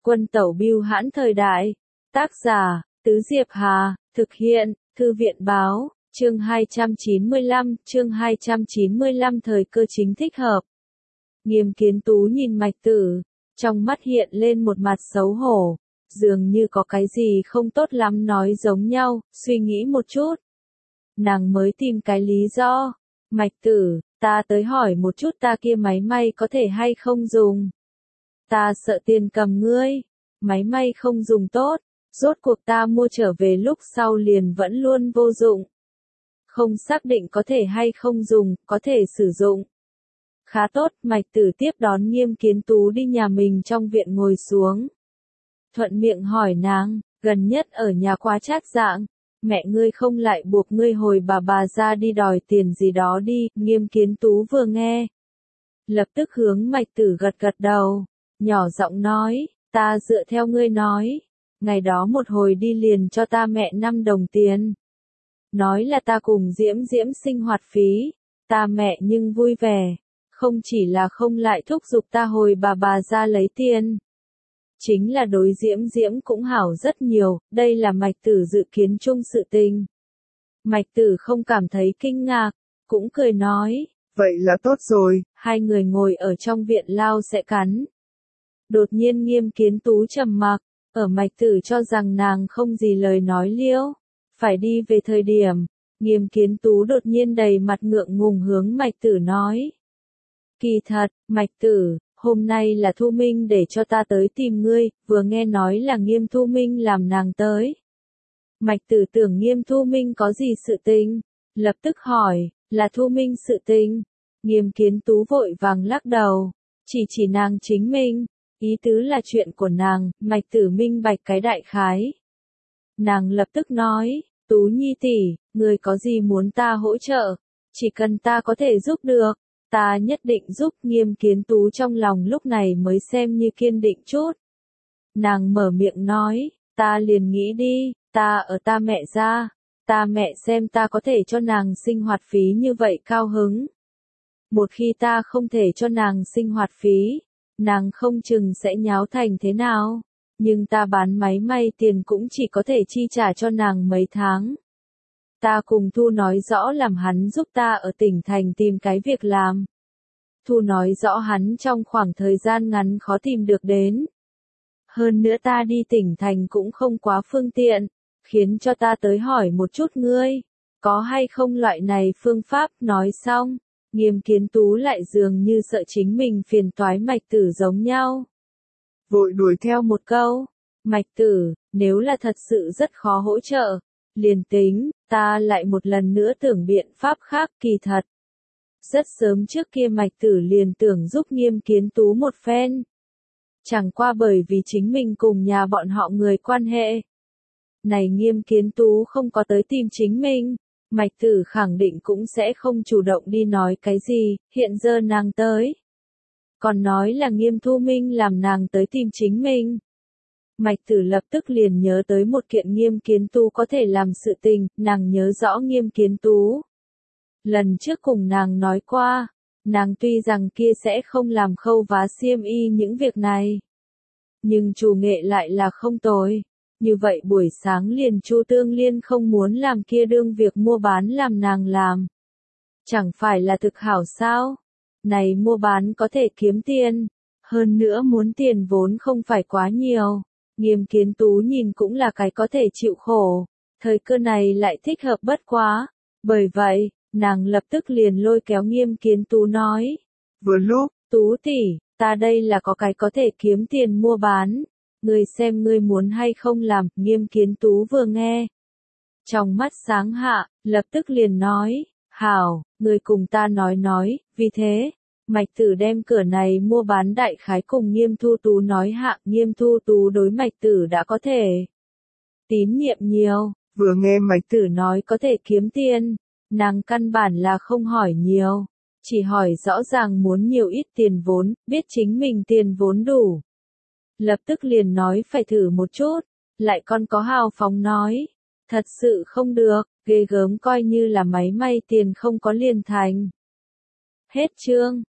Quân tẩu bưu hãn thời đại. Tác giả, Tứ Diệp Hà, thực hiện, Thư viện báo, chương 295 thời cơ chính thích hợp. Nghiêm Kiến Tú nhìn Mạch Tử, trong mắt hiện lên một mặt xấu hổ, dường như có cái gì không tốt lắm nói giống nhau, suy nghĩ một chút. Nàng mới tìm cái lý do, Mạch Tử, ta tới hỏi một chút ta kia máy may có thể hay không dùng. Ta sợ tiền cầm ngươi, máy may không dùng tốt, rốt cuộc ta mua trở về lúc sau liền vẫn luôn vô dụng. Không xác định có thể hay không dùng, có thể sử dụng. Khá tốt, Mạch Tử tiếp đón Nghiêm Kiến Tú đi nhà mình trong viện ngồi xuống. Thuận miệng hỏi nàng, gần nhất ở nhà quá chát dạng, mẹ ngươi không lại buộc ngươi hồi bà ra đi đòi tiền gì đó đi. Nghiêm Kiến Tú vừa nghe, lập tức hướng Mạch Tử gật gật đầu, nhỏ giọng nói, ta dựa theo ngươi nói, ngày đó một hồi đi liền cho ta mẹ 5 đồng tiền. Nói là ta cùng Diễm Diễm sinh hoạt phí, ta mẹ nhưng vui vẻ, không chỉ là không lại thúc giục ta hồi bà ra lấy tiền. Chính là đối Diễm Diễm cũng hảo rất nhiều, đây là Mạch Tử dự kiến chung sự tình. Mạch Tử không cảm thấy kinh ngạc, cũng cười nói, vậy là tốt rồi. Hai người ngồi ở trong viện lao sẽ cắn. Đột nhiên Nghiêm Kiến Tú trầm mặc, ở Mạch Tử cho rằng nàng không gì lời nói liễu, phải đi về thời điểm, Nghiêm Kiến Tú đột nhiên đầy mặt ngượng ngùng hướng Mạch Tử nói. Kỳ thật, Mạch Tử, hôm nay là Thu Minh để cho ta tới tìm ngươi, vừa nghe nói là Nghiêm Thu Minh làm nàng tới. Mạch Tử tưởng Nghiêm Thu Minh có gì sự tình, lập tức hỏi, là Thu Minh sự tình. Nghiêm Kiến Tú vội vàng lắc đầu, chỉ nàng chính mình, ý tứ là chuyện của nàng. Mạch Tử minh bạch cái đại khái. Nàng lập tức nói, Tú Nhi tỷ, người có gì muốn ta hỗ trợ, chỉ cần ta có thể giúp được, ta nhất định giúp. Nghiêm Kiến Tú trong lòng lúc này mới xem như kiên định chút. Nàng mở miệng nói, ta liền nghĩ đi, ta ở ta mẹ ra, ta mẹ xem ta có thể cho nàng sinh hoạt phí như vậy cao hứng. Một khi ta không thể cho nàng sinh hoạt phí, nàng không chừng sẽ nháo thành thế nào, nhưng ta bán máy may tiền cũng chỉ có thể chi trả cho nàng mấy tháng. Ta cùng Thu nói rõ làm hắn giúp ta ở tỉnh thành tìm cái việc làm. Thu nói rõ hắn trong khoảng thời gian ngắn khó tìm được đến. Hơn nữa ta đi tỉnh thành cũng không quá phương tiện, khiến cho ta tới hỏi một chút ngươi, có hay không loại này phương pháp. Nói xong, Nghiêm Kiến Tú lại dường như sợ chính mình phiền toái Mạch Tử giống nhau. Vội đuổi theo một câu, Mạch Tử, nếu là thật sự rất khó hỗ trợ, liền tính, ta lại một lần nữa tưởng biện pháp khác. Kỳ thật, rất sớm trước kia Mạch Tử liền tưởng giúp Nghiêm Kiến Tú một phen. Chẳng qua bởi vì chính mình cùng nhà bọn họ người quan hệ. Này Nghiêm Kiến Tú không có tới tìm chính mình, Mạch Tử khẳng định cũng sẽ không chủ động đi nói cái gì. Hiện giờ nàng tới, còn nói là Nghiêm Thu Minh làm nàng tới tìm chính mình. Mạch Tử lập tức liền nhớ tới một kiện Nghiêm Kiến Tú có thể làm sự tình. Nàng nhớ rõ Nghiêm Kiến Tú lần trước cùng nàng nói qua, nàng tuy rằng kia sẽ không làm khâu vá xiêm y những việc này, nhưng chủ nghệ lại là không tồi. Như vậy buổi sáng liền Chu Tương Liên không muốn làm kia đương việc mua bán làm nàng làm. Chẳng phải là thực hảo sao? Này mua bán có thể kiếm tiền, hơn nữa muốn tiền vốn không phải quá nhiều. Nghiêm Kiến Tú nhìn cũng là cái có thể chịu khổ, thời cơ này lại thích hợp bất quá. Bởi vậy, nàng lập tức liền lôi kéo Nghiêm Kiến Tú nói. Vừa lúc, Tú tỷ, ta đây là có cái có thể kiếm tiền mua bán. Ngươi xem ngươi muốn hay không làm. Nghiêm Kiến Tú vừa nghe, trong mắt sáng hạ, lập tức liền nói, hảo, ngươi cùng ta nói. Vì thế, Mạch Tử đem cửa này mua bán đại khái cùng Nghiêm Thu Tú nói hạ. Nghiêm Thu Tú đối Mạch Tử đã có thể tín nhiệm nhiều, vừa nghe Mạch Tử nói có thể kiếm tiền, nàng căn bản là không hỏi nhiều, chỉ hỏi rõ ràng muốn nhiều ít tiền vốn, biết chính mình tiền vốn đủ. Lập tức liền nói phải thử một chút, lại còn có hào phóng nói, thật sự không được, ghê gớm, coi như là máy may tiền không có liền thành. Hết chương.